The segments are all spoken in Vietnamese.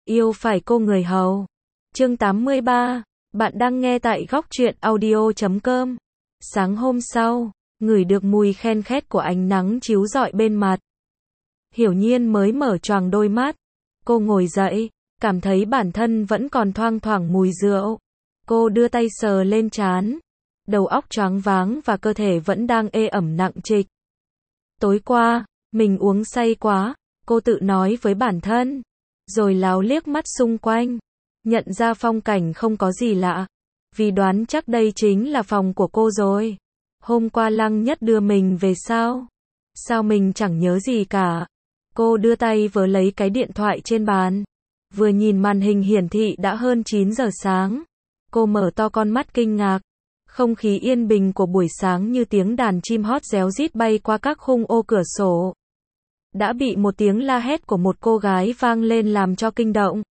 Yêu phải cô người hầu. Chương 83. Bạn đang nghe tại góc truyện audio.com. Sáng hôm sau, ngửi được mùi khen khét của ánh nắng chiếu rọi bên mặt. Hiểu Nhiên mới mở choàng đôi mắt. Cô ngồi dậy, cảm thấy bản thân vẫn còn thoang thoảng mùi rượu. Cô đưa tay sờ lên trán. Đầu óc choáng váng và cơ thể vẫn đang ê ẩm nặng trịch. Tối qua, mình uống say quá, cô tự nói với bản thân. Rồi láo liếc mắt xung quanh. Nhận ra phong cảnh không có gì lạ. Vì đoán chắc đây chính là phòng của cô rồi. Hôm qua Lăng Nhất đưa mình về sao? Sao mình chẳng nhớ gì cả? Cô đưa tay vớ lấy cái điện thoại trên bàn. Vừa nhìn màn hình hiển thị đã hơn 9 giờ sáng. Cô mở to con mắt kinh ngạc. Không khí yên bình của buổi sáng như tiếng đàn chim hót réo rít bay qua các khung ô cửa sổ. Đã bị một tiếng la hét của một cô gái vang lên làm cho kinh động.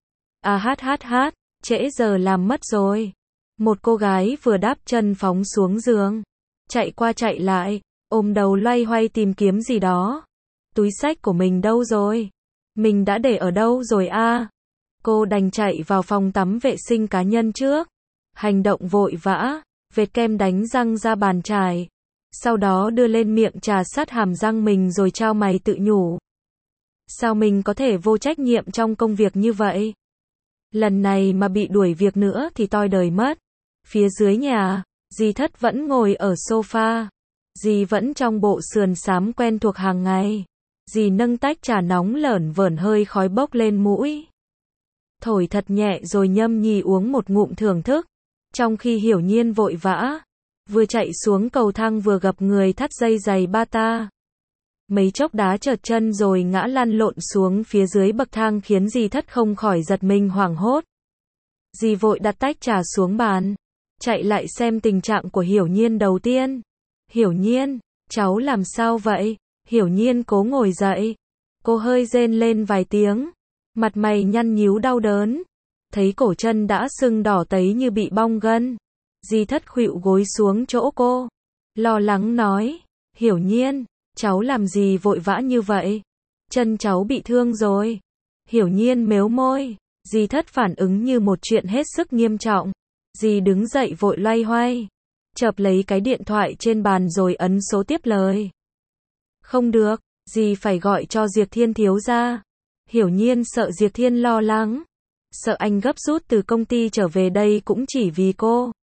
Hát, trễ giờ làm mất rồi. Một cô gái vừa đáp chân phóng xuống giường. Chạy qua chạy lại, ôm đầu loay hoay tìm kiếm gì đó. Túi xách của mình đâu rồi? Mình đã để ở đâu rồi a? Cô đành chạy vào phòng tắm vệ sinh cá nhân trước. Hành động vội vã, vệt kem đánh răng ra bàn chải. Sau đó đưa lên miệng trà sát hàm răng mình rồi chau mày tự nhủ. Sao mình có thể vô trách nhiệm trong công việc như vậy? Lần này mà bị đuổi việc nữa thì toi đời mất. Phía dưới nhà, dì Thất vẫn ngồi ở sofa. Dì vẫn trong bộ sườn xám quen thuộc hàng ngày. Dì nâng tách trà nóng lởn vởn hơi khói bốc lên mũi. Thổi thật nhẹ rồi nhâm nhi uống một ngụm thưởng thức. Trong khi Hiểu Nhiên vội vã, vừa chạy xuống cầu thang vừa gập người thắt dây giày bata. Mấy chốc đá trượt chân rồi ngã lăn lộn xuống phía dưới bậc thang khiến dì Thất không khỏi giật mình hoảng hốt. Dì vội đặt tách trà xuống bàn, chạy lại xem tình trạng của Hiểu Nhiên đầu tiên. Hiểu Nhiên, cháu làm sao vậy? Hiểu Nhiên cố ngồi dậy. Cô hơi rên lên vài tiếng, mặt mày nhăn nhíu đau đớn. Thấy cổ chân đã sưng đỏ tấy như bị bong gân. Dì Thất khuỵu gối xuống chỗ cô, lo lắng nói, Hiểu Nhiên, cháu làm gì vội vã như vậy? Chân cháu bị thương rồi. Hiểu Nhiên mếu môi. Dì Thất phản ứng như một chuyện hết sức nghiêm trọng. Dì đứng dậy vội loay hoay, chợp lấy cái điện thoại trên bàn rồi ấn số tiếp lời. Không được, dì phải gọi cho Diệp Thiên thiếu gia. Hiểu Nhiên sợ Diệp Thiên lo lắng, sợ anh gấp rút từ công ty trở về đây cũng chỉ vì cô.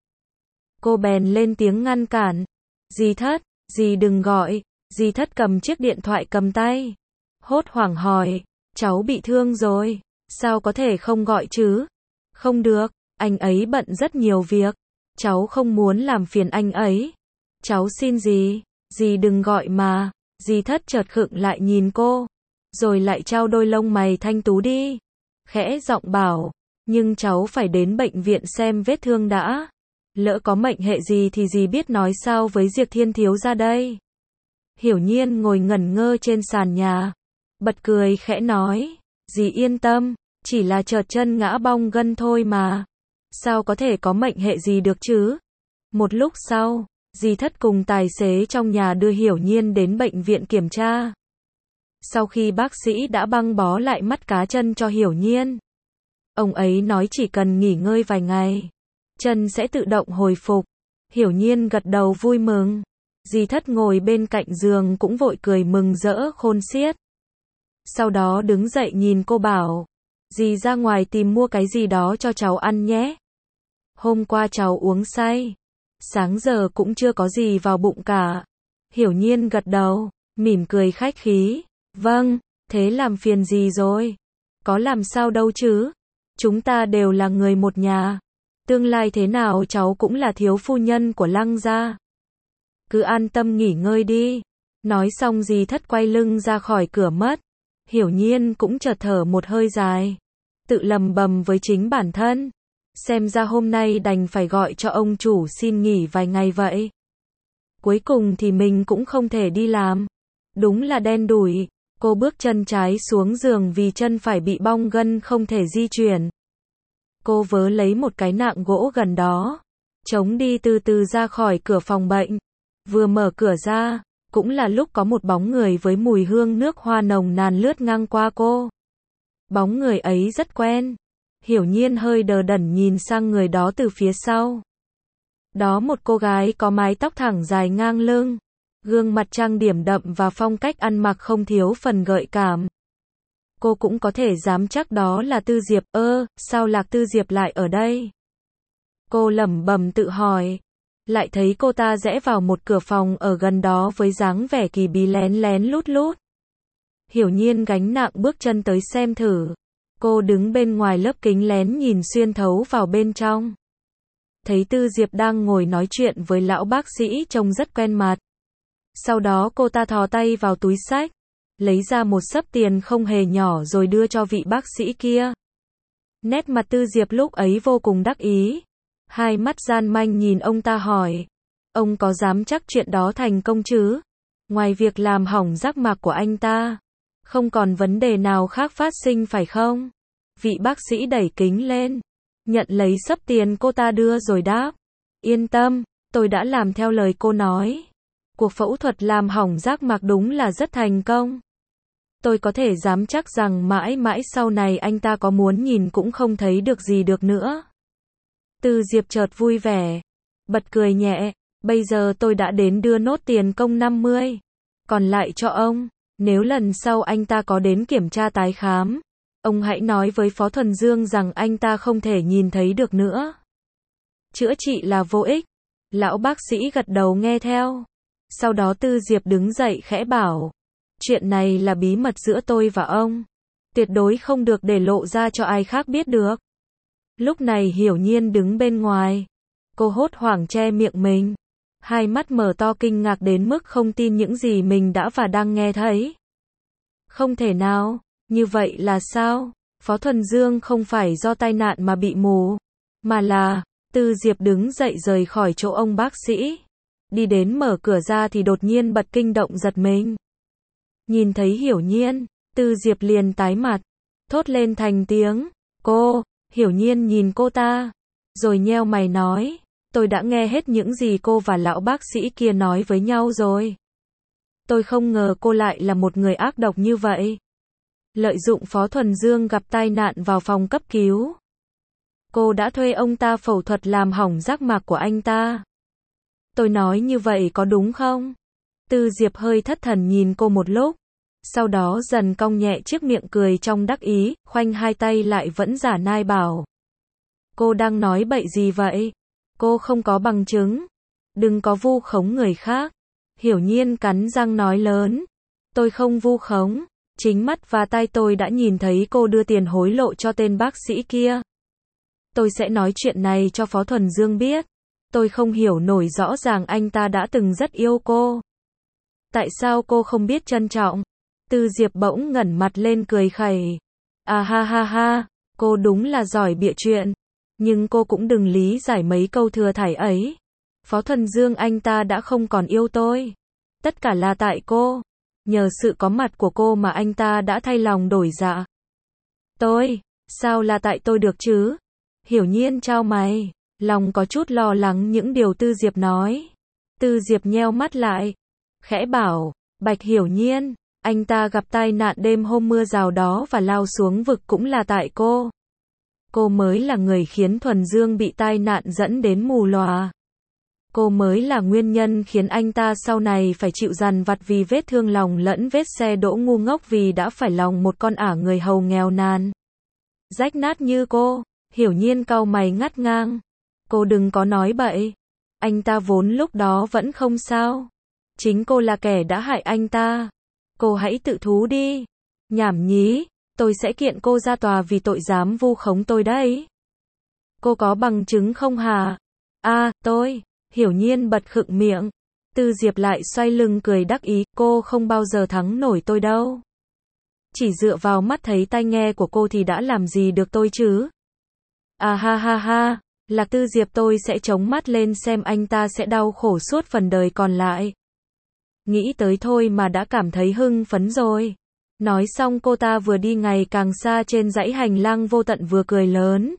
Cô bèn lên tiếng ngăn cản. Dì Thất, dì đừng gọi. Dì Thất cầm chiếc điện thoại cầm tay, hốt hoảng hỏi, cháu bị thương rồi, sao có thể không gọi chứ? Không được, anh ấy bận rất nhiều việc, cháu không muốn làm phiền anh ấy. Cháu xin dì đừng gọi mà. Dì Thất chợt khựng lại nhìn cô, rồi lại trao đôi lông mày thanh tú đi, khẽ giọng bảo, nhưng cháu phải đến bệnh viện xem vết thương đã. Lỡ có mệnh hệ gì thì dì biết nói sao với Diệp Thiên thiếu gia đây. Hiểu Nhiên ngồi ngẩn ngơ trên sàn nhà, bật cười khẽ nói, dì yên tâm, chỉ là trượt chân ngã bong gân thôi mà. Sao có thể có mệnh hệ gì được chứ? Một lúc sau, dì Thất cùng tài xế trong nhà đưa Hiểu Nhiên đến bệnh viện kiểm tra. Sau khi bác sĩ đã băng bó lại mắt cá chân cho Hiểu Nhiên, ông ấy nói chỉ cần nghỉ ngơi vài ngày, chân sẽ tự động hồi phục. Hiểu Nhiên gật đầu vui mừng. Dì Thất ngồi bên cạnh giường cũng vội cười mừng rỡ khôn xiết. Sau đó đứng dậy nhìn cô bảo, dì ra ngoài tìm mua cái gì đó cho cháu ăn nhé. Hôm qua cháu uống say, sáng giờ cũng chưa có gì vào bụng cả. Hiểu Nhiên gật đầu, mỉm cười khách khí. Vâng, thế làm phiền dì rồi. Có làm sao đâu chứ. Chúng ta đều là người một nhà. Tương lai thế nào cháu cũng là thiếu phu nhân của Lăng gia. Cứ an tâm nghỉ ngơi đi. Nói xong dì Thất quay lưng ra khỏi cửa mất. Hiểu Nhiên cũng chợt thở một hơi dài, tự lầm bầm với chính bản thân. Xem ra hôm nay đành phải gọi cho ông chủ xin nghỉ vài ngày vậy. Cuối cùng thì mình cũng không thể đi làm. Đúng là đen đủi. Cô bước chân trái xuống giường vì chân phải bị bong gân không thể di chuyển. Cô vớ lấy một cái nạng gỗ gần đó, chống đi từ từ ra khỏi cửa phòng bệnh. Vừa mở cửa ra, cũng là lúc có một bóng người với mùi hương nước hoa nồng nàn lướt ngang qua cô. Bóng người ấy rất quen. Hiểu Nhiên hơi đờ đẫn nhìn sang người đó từ phía sau. Đó một cô gái có mái tóc thẳng dài ngang lưng, gương mặt trang điểm đậm và phong cách ăn mặc không thiếu phần gợi cảm. Cô cũng có thể dám chắc đó là Tư Diệp. Sao Lạc Tư Diệp lại ở đây? Cô lẩm bẩm tự hỏi. Lại thấy cô ta rẽ vào một cửa phòng ở gần đó với dáng vẻ kỳ bí lén lén lút lút. Hiểu Nhiên gánh nặng bước chân tới xem thử. Cô đứng bên ngoài lớp kính lén nhìn xuyên thấu vào bên trong. Thấy Tư Diệp đang ngồi nói chuyện với lão bác sĩ trông rất quen mặt. Sau đó cô ta thò tay vào túi xách, lấy ra một xấp tiền không hề nhỏ rồi đưa cho vị bác sĩ kia. Nét mặt Tư Diệp lúc ấy vô cùng đắc ý. Hai mắt gian manh nhìn ông ta hỏi. Ông có dám chắc chuyện đó thành công chứ? Ngoài việc làm hỏng giác mạc của anh ta, không còn vấn đề nào khác phát sinh phải không? Vị bác sĩ đẩy kính lên, nhận lấy xấp tiền cô ta đưa rồi đáp. Yên tâm, tôi đã làm theo lời cô nói. Cuộc phẫu thuật làm hỏng giác mạc đúng là rất thành công. Tôi có thể dám chắc rằng mãi mãi sau này anh ta có muốn nhìn cũng không thấy được gì được nữa. Tư Diệp chợt vui vẻ, bật cười nhẹ. Bây giờ tôi đã đến đưa nốt tiền công 50, còn lại cho ông. Nếu lần sau anh ta có đến kiểm tra tái khám, ông hãy nói với Phó Thuần Dương rằng anh ta không thể nhìn thấy được nữa. Chữa trị là vô ích. Lão bác sĩ gật đầu nghe theo. Sau đó Tư Diệp đứng dậy khẽ bảo. Chuyện này là bí mật giữa tôi và ông. Tuyệt đối không được để lộ ra cho ai khác biết được. Lúc này Hiểu Nhiên đứng bên ngoài. Cô hốt hoảng che miệng mình. Hai mắt mở to kinh ngạc đến mức không tin những gì mình đã và đang nghe thấy. Không thể nào, như vậy là sao? Phó Thuần Dương không phải do tai nạn mà bị mù, mà là... Tư Diệp đứng dậy rời khỏi chỗ ông bác sĩ. Đi đến mở cửa ra thì đột nhiên bật kinh động giật mình. Nhìn thấy Hiểu Nhiên, Tư Diệp liền tái mặt, thốt lên thành tiếng. Cô! Hiểu Nhiên nhìn cô ta, rồi nheo mày nói. Tôi đã nghe hết những gì cô và lão bác sĩ kia nói với nhau rồi. Tôi không ngờ cô lại là một người ác độc như vậy. Lợi dụng Phó Thuần Dương gặp tai nạn vào phòng cấp cứu. Cô đã thuê ông ta phẫu thuật làm hỏng giác mạc của anh ta. Tôi nói như vậy có đúng không? Tư Diệp hơi thất thần nhìn cô một lúc. Sau đó dần cong nhẹ chiếc miệng cười trong đắc ý, khoanh hai tay lại vẫn giả nai bảo. Cô đang nói bậy gì vậy? Cô không có bằng chứng. Đừng có vu khống người khác. Hiểu Nhiên cắn răng nói lớn. Tôi không vu khống. Chính mắt và tai tôi đã nhìn thấy cô đưa tiền hối lộ cho tên bác sĩ kia. Tôi sẽ nói chuyện này cho Phó Thuần Dương biết. Tôi không hiểu nổi, rõ ràng anh ta đã từng rất yêu cô. Tại sao cô không biết trân trọng? Tư Diệp bỗng ngẩng mặt lên cười khẩy. À ha ha ha, cô đúng là giỏi bịa chuyện. Nhưng cô cũng đừng lý giải mấy câu thừa thải ấy. Phó Thuần Dương anh ta đã không còn yêu tôi. Tất cả là tại cô. Nhờ sự có mặt của cô mà anh ta đã thay lòng đổi dạ. Tôi? Sao là tại tôi được chứ? Hiểu Nhiên chau mày, lòng có chút lo lắng những điều Tư Diệp nói. Tư Diệp nheo mắt lại, khẽ bảo, Bạch Hiểu Nhiên, anh ta gặp tai nạn đêm hôm mưa rào đó và lao xuống vực cũng là tại cô. Cô mới là người khiến Thuần Dương bị tai nạn dẫn đến mù lòa. Cô mới là nguyên nhân khiến anh ta sau này phải chịu dằn vặt vì vết thương lòng lẫn vết xe đỗ ngu ngốc vì đã phải lòng một con ả người hầu nghèo nàn. Rách nát như cô. Hiểu Nhiên cau mày ngắt ngang. Cô đừng có nói bậy. Anh ta vốn lúc đó vẫn không sao. Chính cô là kẻ đã hại anh ta. Cô hãy tự thú đi. Nhảm nhí, tôi sẽ kiện cô ra tòa vì tội dám vu khống tôi đấy. Cô có bằng chứng không hả? Tôi. Hiểu Nhiên bật khựng miệng. Tư Diệp lại xoay lưng cười đắc ý. Cô không bao giờ thắng nổi tôi đâu. Chỉ dựa vào mắt thấy tai nghe của cô thì đã làm gì được tôi chứ? À ha ha ha, Lạc Tư Diệp, tôi sẽ chống mắt lên xem anh ta sẽ đau khổ suốt phần đời còn lại. Nghĩ tới thôi mà đã cảm thấy hưng phấn rồi. Nói xong cô ta vừa đi ngày càng xa trên dãy hành lang vô tận vừa cười lớn.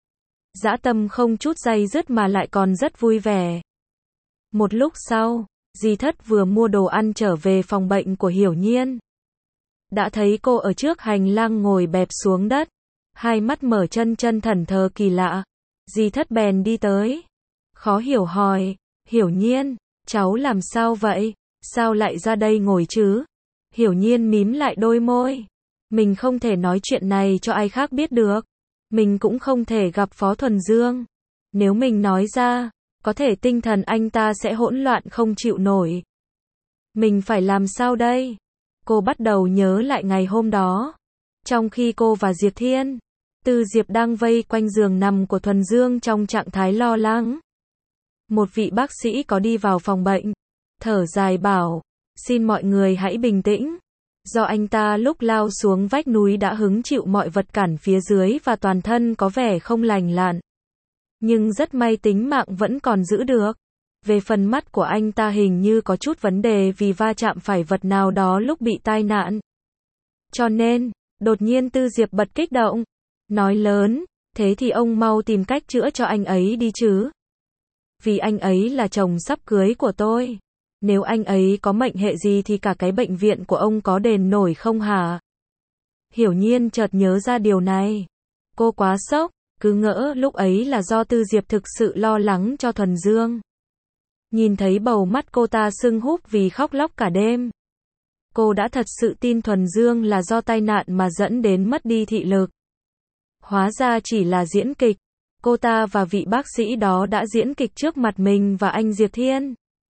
Dã tâm không chút day dứt mà lại còn rất vui vẻ. Một lúc sau, Di Thất vừa mua đồ ăn trở về phòng bệnh của Hiểu Nhiên. đã thấy cô ở trước hành lang ngồi bẹp xuống đất, hai mắt mở chân chân thẫn thờ kỳ lạ. Dì Thất bèn đi tới, khó hiểu hỏi, Hiểu Nhiên, cháu làm sao vậy, sao lại ra đây ngồi chứ? Hiểu Nhiên mím lại đôi môi, mình không thể nói chuyện này cho ai khác biết được, mình cũng không thể gặp Phó Thuần Dương, nếu mình nói ra, có thể tinh thần anh ta sẽ hỗn loạn không chịu nổi. Mình phải làm sao đây? Cô bắt đầu nhớ lại ngày hôm đó, trong khi cô và Diệp Thiên, Tư Diệp đang vây quanh giường nằm của Thuần Dương trong trạng thái lo lắng. Một vị bác sĩ có đi vào phòng bệnh, thở dài bảo, xin mọi người hãy bình tĩnh. Do anh ta lúc lao xuống vách núi đã hứng chịu mọi vật cản phía dưới và toàn thân có vẻ không lành lặn. Nhưng rất may tính mạng vẫn còn giữ được. Về phần mắt của anh ta hình như có chút vấn đề vì va chạm phải vật nào đó lúc bị tai nạn. Cho nên, đột nhiên Tư Diệp bật kích động, nói lớn, thế thì ông mau tìm cách chữa cho anh ấy đi chứ. Vì anh ấy là chồng sắp cưới của tôi. Nếu anh ấy có mệnh hệ gì thì cả cái bệnh viện của ông có đền nổi không hả? Hiểu Nhiên chợt nhớ ra điều này. Cô quá sốc, cứ ngỡ lúc ấy là do Tư Diệp thực sự lo lắng cho Thuần Dương. Nhìn thấy bầu mắt cô ta sưng húp vì khóc lóc cả đêm. Cô đã thật sự tin Thuần Dương là do tai nạn mà dẫn đến mất đi thị lực. Hóa ra chỉ là diễn kịch. Cô ta và vị bác sĩ đó đã diễn kịch trước mặt mình và anh Diệp Thiên.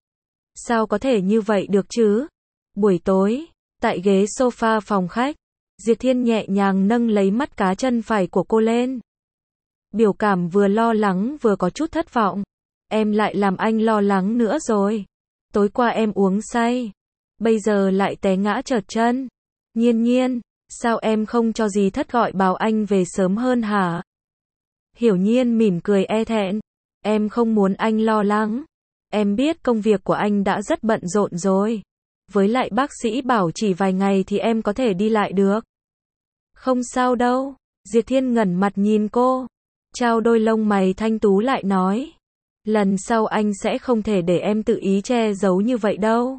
Sao có thể như vậy được chứ? Buổi tối, tại ghế sofa phòng khách, Diệp Thiên nhẹ nhàng nâng lấy mắt cá chân phải của cô lên. Biểu cảm vừa lo lắng vừa có chút thất vọng. Em lại làm anh lo lắng nữa rồi. Tối qua em uống say, bây giờ lại té ngã trật chân. Nhiên Nhiên, sao em không cho dì Thất gọi bảo anh về sớm hơn hả? Hiểu Nhiên mỉm cười e thẹn. Em không muốn anh lo lắng. Em biết công việc của anh đã rất bận rộn rồi. Với lại bác sĩ bảo chỉ vài ngày thì em có thể đi lại được. Không sao đâu. Diệp Thiên ngẩng mặt nhìn cô, trao đôi lông mày thanh tú lại nói. Lần sau anh sẽ không thể để em tự ý che giấu như vậy đâu.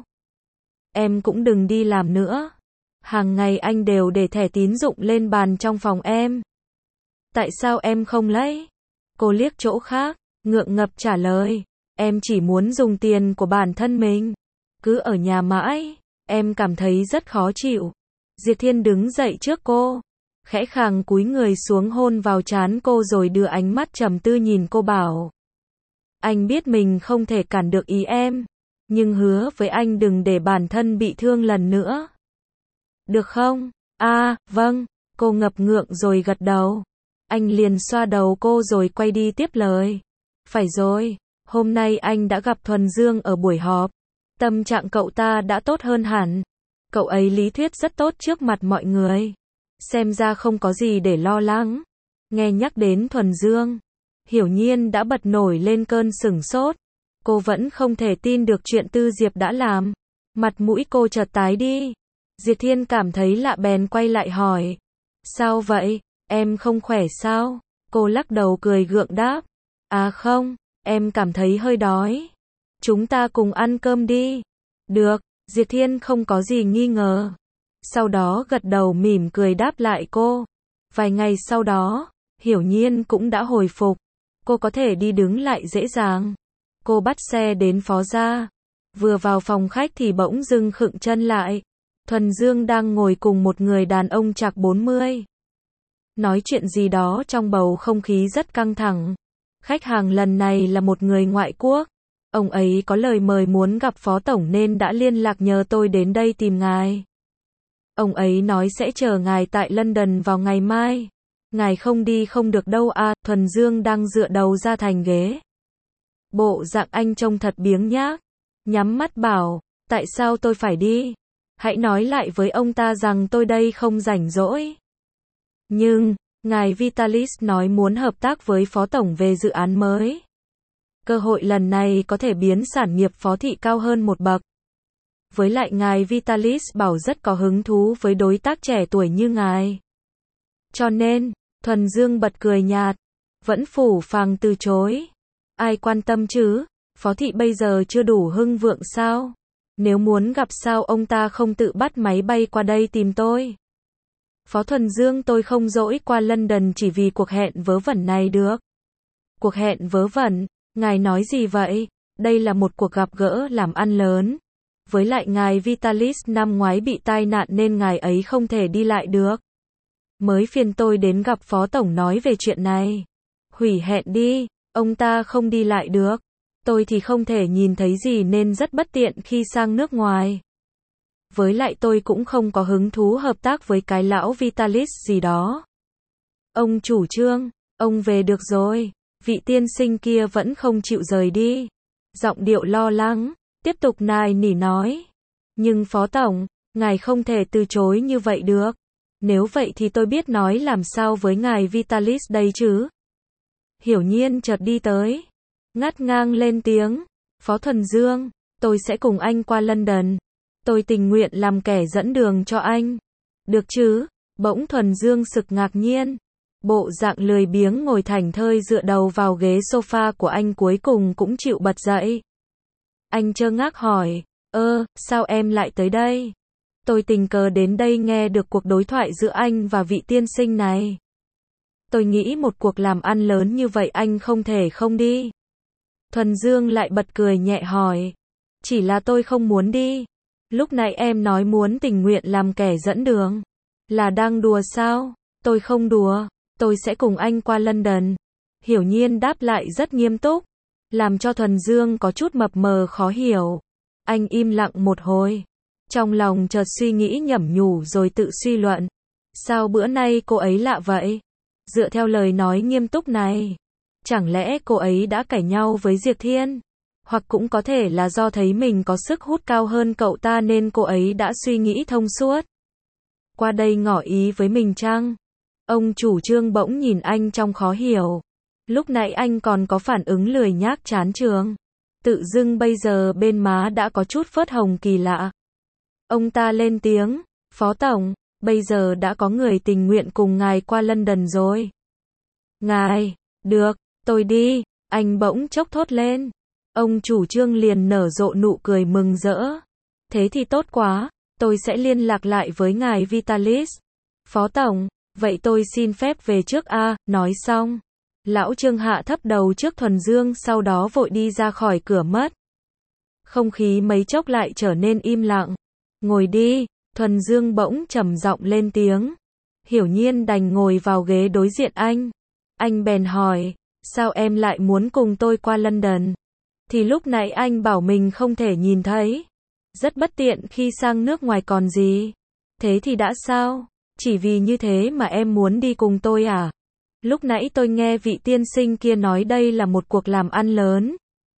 Em cũng đừng đi làm nữa. Hàng ngày anh đều để thẻ tín dụng lên bàn trong phòng em. Tại sao em không lấy? Cô liếc chỗ khác, ngượng ngập trả lời. Em chỉ muốn dùng tiền của bản thân mình. Cứ ở nhà mãi, em cảm thấy rất khó chịu. Diệp Thiên đứng dậy trước cô, khẽ khàng cúi người xuống hôn vào trán cô rồi đưa ánh mắt trầm tư nhìn cô bảo. Anh biết mình không thể cản được ý em, nhưng hứa với anh đừng để bản thân bị thương lần nữa. Được không? Vâng, cô ngập ngượng rồi gật đầu. Anh liền xoa đầu cô rồi quay đi tiếp lời. Phải rồi, hôm nay anh đã gặp Thuần Dương ở buổi họp. Tâm trạng cậu ta đã tốt hơn hẳn. Cậu ấy lý thuyết rất tốt trước mặt mọi người. Xem ra không có gì để lo lắng. Nghe nhắc đến Thuần Dương, Hiểu Nhiên đã bật nổi lên cơn sửng sốt. Cô vẫn không thể tin được chuyện Tư Diệp đã làm. Mặt mũi cô chợt tái đi. Diệp Thiên cảm thấy lạ bèn quay lại hỏi. Sao vậy? Em không khỏe sao? Cô lắc đầu cười gượng đáp. Không, em cảm thấy hơi đói. Chúng ta cùng ăn cơm đi. Được, Diệp Thiên không có gì nghi ngờ. Sau đó gật đầu mỉm cười đáp lại cô. Vài ngày sau đó, Hiểu Nhiên cũng đã hồi phục. Cô có thể đi đứng lại dễ dàng. Cô bắt xe đến Phó Gia. Vừa vào phòng khách thì bỗng dưng khựng chân lại. Thuần Dương đang ngồi cùng một người đàn ông chạc 40. Nói chuyện gì đó trong bầu không khí rất căng thẳng. Khách hàng lần này là một người ngoại quốc. Ông ấy có lời mời muốn gặp Phó Tổng nên đã liên lạc nhờ tôi đến đây tìm ngài. Ông ấy nói sẽ chờ ngài tại London vào ngày mai. Ngài không đi không được đâu Thuần Dương đang dựa đầu ra thành ghế. Bộ dạng anh trông thật biếng nhác. Nhắm mắt bảo, tại sao tôi phải đi? Hãy nói lại với ông ta rằng tôi đây không rảnh rỗi. Nhưng, ngài Vitalis nói muốn hợp tác với Phó Tổng về dự án mới. Cơ hội lần này có thể biến sản nghiệp Phó Thị cao hơn một bậc. Với lại ngài Vitalis bảo rất có hứng thú với đối tác trẻ tuổi như ngài. Cho nên, Thuần Dương bật cười nhạt, vẫn phủ phàng từ chối. Ai quan tâm chứ, Phó Thị bây giờ chưa đủ hưng vượng sao? Nếu muốn gặp sao ông ta không tự bắt máy bay qua đây tìm tôi? Phó Thuần Dương, tôi không dỗi qua London chỉ vì cuộc hẹn vớ vẩn này được. Cuộc hẹn vớ vẩn? Ngài nói gì vậy? Đây là một cuộc gặp gỡ làm ăn lớn. Với lại ngài Vitalis năm ngoái bị tai nạn nên ngài ấy không thể đi lại được. Mới phiền tôi đến gặp Phó Tổng nói về chuyện này. Hủy hẹn đi, ông ta không đi lại được. Tôi thì không thể nhìn thấy gì nên rất bất tiện khi sang nước ngoài. Với lại tôi cũng không có hứng thú hợp tác với cái lão Vitalis gì đó. Ông chủ Trương, ông về được rồi. Vị tiên sinh kia vẫn không chịu rời đi. Giọng điệu lo lắng, tiếp tục nài nỉ nói. Nhưng Phó Tổng, ngài không thể từ chối như vậy được. Nếu vậy thì tôi biết nói làm sao với ngài Vitalis đây chứ. Hiểu Nhiên chợt đi tới, ngắt ngang lên tiếng. Phó Thuần Dương, tôi sẽ cùng anh qua London. Tôi tình nguyện làm kẻ dẫn đường cho anh. Được chứ? Bỗng Thuần Dương sực ngạc nhiên. Bộ dạng lười biếng ngồi thảnh thơi dựa đầu vào ghế sofa của anh cuối cùng cũng chịu bật dậy. Anh chơ ngác hỏi, sao em lại tới đây? Tôi tình cờ đến đây nghe được cuộc đối thoại giữa anh và vị tiên sinh này. Tôi nghĩ một cuộc làm ăn lớn như vậy anh không thể không đi. Thuần Dương lại bật cười nhẹ hỏi, chỉ là tôi không muốn đi. Lúc nãy em nói muốn tình nguyện làm kẻ dẫn đường. Là đang đùa sao? Tôi không đùa, tôi sẽ cùng anh qua London. Hiểu Nhiên đáp lại rất nghiêm túc, làm cho Thuần Dương có chút mập mờ khó hiểu. Anh im lặng một hồi, trong lòng chợt suy nghĩ nhẩm nhủ rồi tự suy luận. Sao bữa nay cô ấy lạ vậy? Dựa theo lời nói nghiêm túc này, chẳng lẽ cô ấy đã cãi nhau với Diệp Thiên? Hoặc cũng có thể là do thấy mình có sức hút cao hơn cậu ta nên cô ấy đã suy nghĩ thông suốt. Qua đây ngỏ ý với mình chăng? Ông chủ Trương bỗng nhìn anh trong khó hiểu. Lúc nãy anh còn có phản ứng lười nhác chán trường. Tự dưng bây giờ bên má đã có chút phớt hồng kỳ lạ. Ông ta lên tiếng, Phó Tổng, bây giờ đã có người tình nguyện cùng ngài qua London rồi. Ngài, được, tôi đi, anh bỗng chốc thốt lên. Ông chủ Trương liền nở rộ nụ cười mừng rỡ. Thế thì tốt quá, tôi sẽ liên lạc lại với ngài Vitalis. Phó Tổng, vậy tôi xin phép về trước nói xong. Lão Trương hạ thấp đầu trước Thuần Dương sau đó vội đi ra khỏi cửa mất. Không khí mấy chốc lại trở nên im lặng. Ngồi đi, Thuần Dương bỗng trầm giọng lên tiếng. Hiểu Nhiên đành ngồi vào ghế đối diện anh. Anh bèn hỏi, sao em lại muốn cùng tôi qua London? Thì lúc nãy anh bảo mình không thể nhìn thấy. Rất bất tiện khi sang nước ngoài còn gì. Thế thì đã sao? Chỉ vì như thế mà em muốn đi cùng tôi à? Lúc nãy tôi nghe vị tiên sinh kia nói đây là một cuộc làm ăn lớn.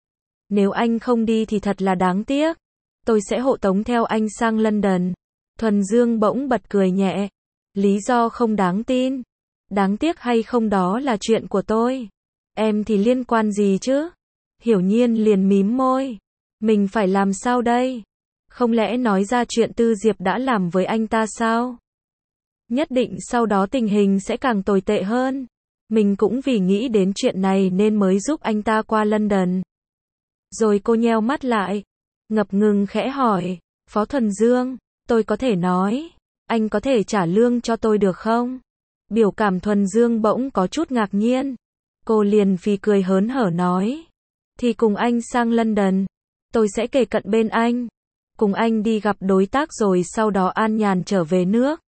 Nếu anh không đi thì thật là đáng tiếc. Tôi sẽ hộ tống theo anh sang London. Thuần Dương bỗng bật cười nhẹ. Lý do không đáng tin. Đáng tiếc hay không đó là chuyện của tôi. Em thì liên quan gì chứ? Hiểu Nhiên liền mím môi. Mình phải làm sao đây? Không lẽ nói ra chuyện Tư Diệp đã làm với anh ta sao? Nhất định sau đó tình hình sẽ càng tồi tệ hơn. Mình cũng vì nghĩ đến chuyện này nên mới giúp anh ta qua London. Rồi cô nheo mắt lại, ngập ngừng khẽ hỏi, Phó Thuần Dương, tôi có thể nói, anh có thể trả lương cho tôi được không? Biểu cảm Thuần Dương bỗng có chút ngạc nhiên. Cô liền phì cười hớn hở nói, thì cùng anh sang London, tôi sẽ kề cận bên anh, cùng anh đi gặp đối tác rồi sau đó an nhàn trở về nước.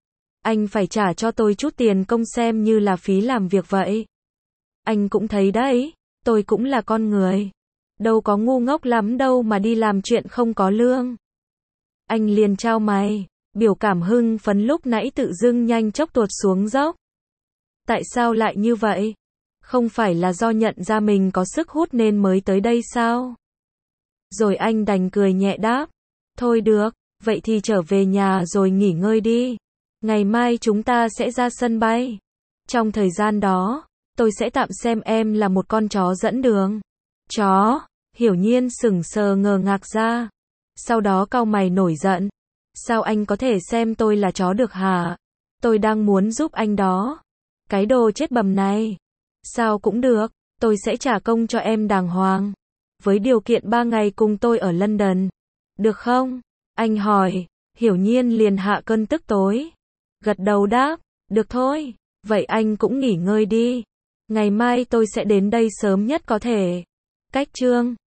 Anh phải trả cho tôi chút tiền công xem như là phí làm việc vậy. Anh cũng thấy đấy, tôi cũng là con người. Đâu có ngu ngốc lắm đâu mà đi làm chuyện không có lương. Anh liền trao mày, biểu cảm hưng phấn lúc nãy tự dưng nhanh chốc tuột xuống dốc. Tại sao lại như vậy? Không phải là do nhận ra mình có sức hút nên mới tới đây sao? Rồi anh đành cười nhẹ đáp. Thôi được, vậy thì trở về nhà rồi nghỉ ngơi đi. Ngày mai chúng ta sẽ ra sân bay. Trong thời gian đó, tôi sẽ tạm xem em là một con chó dẫn đường. Chó? Hiểu Nhiên sững sờ ngờ ngác ra. Sau đó cau mày nổi giận. Sao anh có thể xem tôi là chó được hả? Tôi đang muốn giúp anh đó. Cái đồ chết bầm này. Sao cũng được, tôi sẽ trả công cho em đàng hoàng. Với điều kiện 3 ngày cùng tôi ở London. Được không? Anh hỏi. Hiểu Nhiên liền hạ cơn tức tối. Gật đầu đáp. Được thôi. Vậy anh cũng nghỉ ngơi đi. Ngày mai tôi sẽ đến đây sớm nhất có thể. Cách chương